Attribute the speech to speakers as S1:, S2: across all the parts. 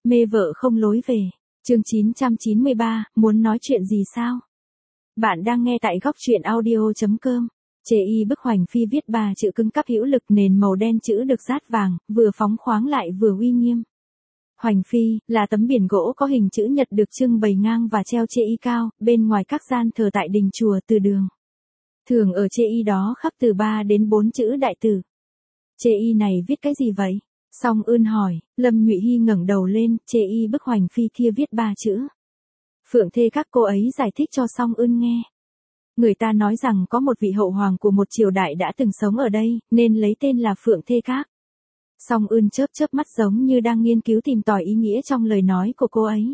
S1: Mê vợ không lối về. Chương 993, muốn nói chuyện gì sao? Bạn đang nghe tại góc truyện audio.com. Chê y bức hoành phi viết 3 chữ cứng cáp hữu lực, nền màu đen, chữ được dát vàng, vừa phóng khoáng lại vừa uy nghiêm. Hoành phi là tấm biển gỗ có hình chữ nhật được trưng bày ngang và treo chê y cao, bên ngoài các gian thờ tại đình chùa từ đường. Thường ở chê y đó khắc từ 3 đến 4 chữ đại từ. Chê y này viết cái gì vậy? Song Ưn hỏi. Lâm Nhụy Hy ngẩng đầu lên. Chê y bức hoành phi kia viết 3 chữ. Phượng thê các cô ấy giải thích cho Song Ưn nghe. Người ta nói rằng có một vị hậu hoàng của một triều đại đã từng sống ở đây, nên lấy tên là Phượng thê các. Song Ưn chớp chớp mắt giống như đang nghiên cứu tìm tòi ý nghĩa trong lời nói của cô ấy.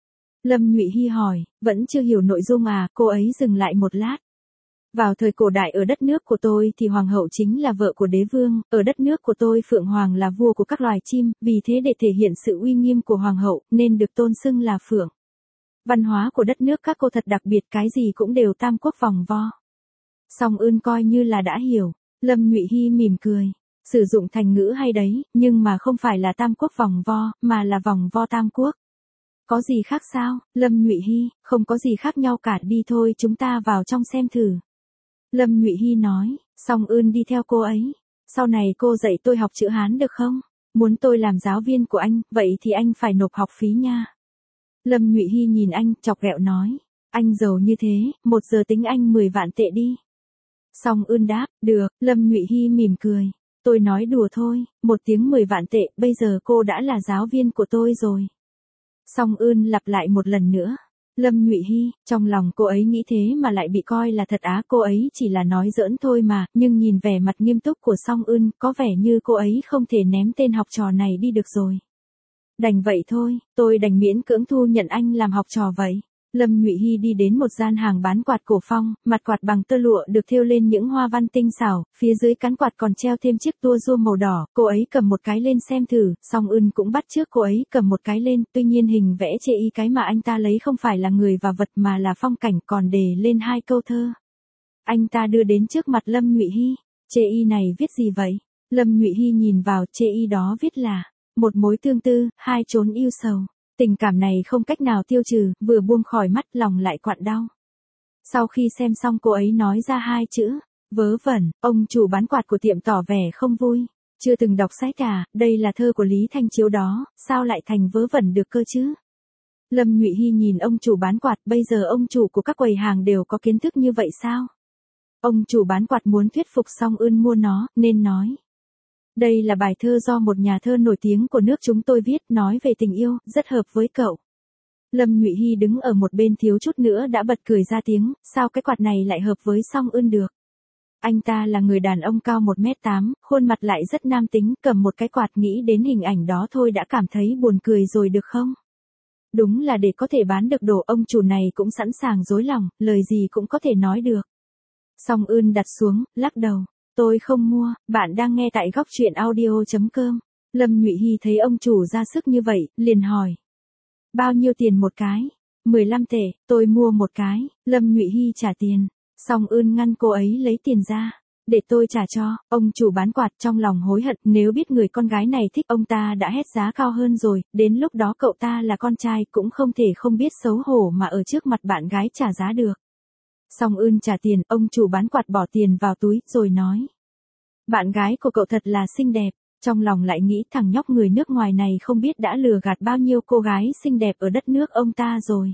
S1: Lâm Nhụy Hy hỏi, vẫn chưa hiểu nội dung à? Cô ấy dừng lại một lát. Vào thời cổ đại ở đất nước của tôi thì hoàng hậu chính là vợ của đế vương, ở đất nước của tôi phượng hoàng là vua của các loài chim, vì thế để thể hiện sự uy nghiêm của hoàng hậu nên được tôn xưng là phượng. Văn hóa của đất nước các cô thật đặc biệt, cái gì cũng đều tam quốc vòng vo. Song Ưn coi như là đã hiểu. Lâm Nhụy Hy mỉm cười. Sử dụng thành ngữ hay đấy, nhưng mà không phải là tam quốc vòng vo, mà là vòng vo tam quốc. Có gì khác sao? Lâm Nhụy Hy, không có gì khác nhau cả, đi thôi chúng ta vào trong xem thử. Lâm Nhụy Hy nói. Song Ưn đi theo cô ấy. Sau này cô dạy tôi học chữ Hán được không? Muốn tôi làm giáo viên của anh, vậy thì anh phải nộp học phí nha. Lâm Nhụy Hy nhìn anh, chọc ghẹo nói. Anh giàu như thế, 1 giờ tính anh 10 vạn tệ đi. Song Ưn đáp, được. Lâm Nhụy Hy mỉm cười. Tôi nói đùa thôi, 1 tiếng 10 vạn tệ, bây giờ cô đã là giáo viên của tôi rồi. Song Ưn lặp lại một lần nữa. Lâm Nhụy Hy, trong lòng cô ấy nghĩ thế mà lại bị coi là thật á, cô ấy chỉ là nói giỡn thôi mà, nhưng nhìn vẻ mặt nghiêm túc của Song Ưn, có vẻ như cô ấy không thể ném tên học trò này đi được rồi. Đành vậy thôi, tôi đành miễn cưỡng thu nhận anh làm học trò vậy. Lâm Nhụy Hy đi đến một gian hàng bán quạt cổ phong, mặt quạt bằng tơ lụa được thêu lên những hoa văn tinh xảo, phía dưới cán quạt còn treo thêm chiếc tua rua màu đỏ, cô ấy cầm một cái lên xem thử, Song Ưn cũng bắt chước cô ấy cầm một cái lên, tuy nhiên hình vẽ chê y cái mà anh ta lấy không phải là người và vật mà là phong cảnh, còn đề lên 2 câu thơ. Anh ta đưa đến trước mặt Lâm Nhụy Hy. Chê y này viết gì vậy? Lâm Nhụy Hy nhìn vào, chê y đó viết là một mối tương tư, 2 chốn yêu sầu. Tình cảm này không cách nào tiêu trừ, vừa buông khỏi mắt lòng lại quặn đau. Sau khi xem xong cô ấy nói ra 2 chữ, vớ vẩn, ông chủ bán quạt của tiệm tỏ vẻ không vui. Chưa từng đọc sách à, đây là thơ của Lý Thanh Chiếu đó, sao lại thành vớ vẩn được cơ chứ? Lâm Nhụy Hy nhìn ông chủ bán quạt, bây giờ ông chủ của các quầy hàng đều có kiến thức như vậy sao? Ông chủ bán quạt muốn thuyết phục Song Ưn mua nó, nên nói. Đây là bài thơ do một nhà thơ nổi tiếng của nước chúng tôi viết, nói về tình yêu, rất hợp với cậu. Lâm Nhụy Hy đứng ở một bên thiếu chút nữa đã bật cười ra tiếng, sao cái quạt này lại hợp với Song Ưn được. Anh ta là người đàn ông cao 1m8, khuôn mặt lại rất nam tính, cầm một cái quạt, nghĩ đến hình ảnh đó thôi đã cảm thấy buồn cười rồi được không? Đúng là để có thể bán được đồ, ông chủ này cũng sẵn sàng dối lòng, lời gì cũng có thể nói được. Song Ưn đặt xuống, lắc đầu. Tôi không mua, bạn đang nghe tại góc truyện audio.com. Lâm Nhụy Hy thấy ông chủ ra sức như vậy, liền hỏi. Bao nhiêu tiền một cái? 15 tệ, tôi mua một cái. Lâm Nhụy Hy trả tiền. Song Ưn ngăn cô ấy lấy tiền ra. Để tôi trả cho. Ông chủ bán quạt trong lòng hối hận, nếu biết người con gái này thích ông ta đã hét giá cao hơn rồi, đến lúc đó cậu ta là con trai cũng không thể không biết xấu hổ mà ở trước mặt bạn gái trả giá được. Song Ưn trả tiền, ông chủ bán quạt bỏ tiền vào túi, rồi nói. Bạn gái của cậu thật là xinh đẹp, trong lòng lại nghĩ thằng nhóc người nước ngoài này không biết đã lừa gạt bao nhiêu cô gái xinh đẹp ở đất nước ông ta rồi.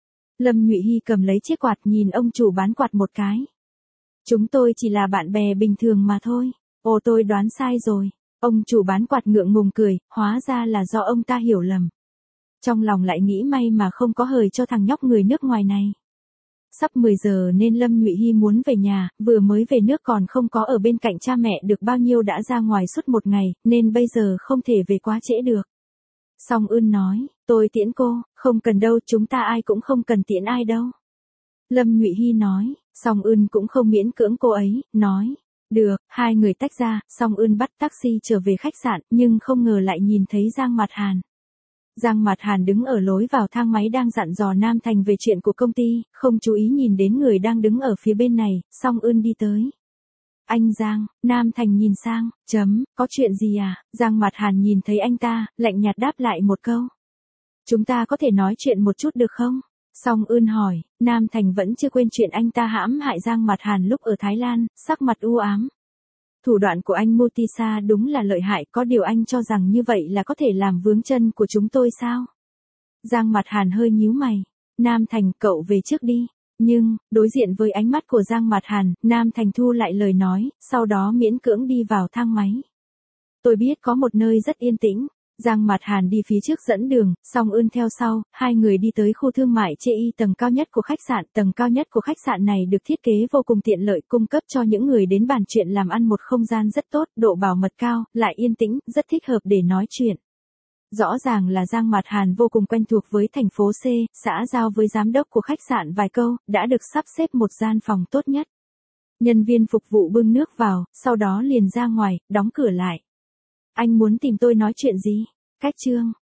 S1: Lâm Nhụy Hy cầm lấy chiếc quạt nhìn ông chủ bán quạt một cái. Chúng tôi chỉ là bạn bè bình thường mà thôi. Ồ, tôi đoán sai rồi. Ông chủ bán quạt ngượng ngùng cười, hóa ra là do ông ta hiểu lầm. Trong lòng lại nghĩ may mà không có hời cho thằng nhóc người nước ngoài này. Sắp 10 giờ nên Lâm Nhụy Hy muốn về nhà, vừa mới về nước còn không có ở bên cạnh cha mẹ được bao nhiêu đã ra ngoài suốt một ngày, nên bây giờ không thể về quá trễ được. Song Ưn nói, tôi tiễn cô, không cần đâu, chúng ta ai cũng không cần tiễn ai đâu. Lâm Nhụy Hy nói, Song Ưn cũng không miễn cưỡng cô ấy, nói, được, 2 người tách ra, Song Ưn bắt taxi trở về khách sạn, nhưng không ngờ lại nhìn thấy Giang Mạt Hàn. Giang Mạt Hàn đứng ở lối vào thang máy đang dặn dò Nam Thành về chuyện của công ty, không chú ý nhìn đến người đang đứng ở phía bên này, Song Ưn đi tới. Anh Giang, Nam Thành nhìn sang, có chuyện gì à? Giang Mạt Hàn nhìn thấy anh ta, lạnh nhạt đáp lại một câu. Chúng ta có thể nói chuyện một chút được không? Song Ưn hỏi, Nam Thành vẫn chưa quên chuyện anh ta hãm hại Giang Mạt Hàn lúc ở Thái Lan, sắc mặt u ám. Thủ đoạn của anh Mutisa đúng là lợi hại, có điều anh cho rằng như vậy là có thể làm vướng chân của chúng tôi sao? Giang Mạt Hàn hơi nhíu mày. Nam Thành, cậu về trước đi. Nhưng, đối diện với ánh mắt của Giang Mạt Hàn, Nam Thành thu lại lời nói, sau đó miễn cưỡng đi vào thang máy. Tôi biết có một nơi rất yên tĩnh. Giang Mạt Hàn đi phía trước dẫn đường, Song Ưn theo sau, hai người đi tới khu thương mại Chei tầng cao nhất của khách sạn. Tầng cao nhất của khách sạn này được thiết kế vô cùng tiện lợi, cung cấp cho những người đến bàn chuyện làm ăn một không gian rất tốt, độ bảo mật cao, lại yên tĩnh, rất thích hợp để nói chuyện. Rõ ràng là Giang Mạt Hàn vô cùng quen thuộc với thành phố C, xã giao với giám đốc của khách sạn vài câu, đã được sắp xếp một gian phòng tốt nhất. Nhân viên phục vụ bưng nước vào, sau đó liền ra ngoài, đóng cửa lại. Anh muốn tìm tôi nói chuyện gì? Cách chương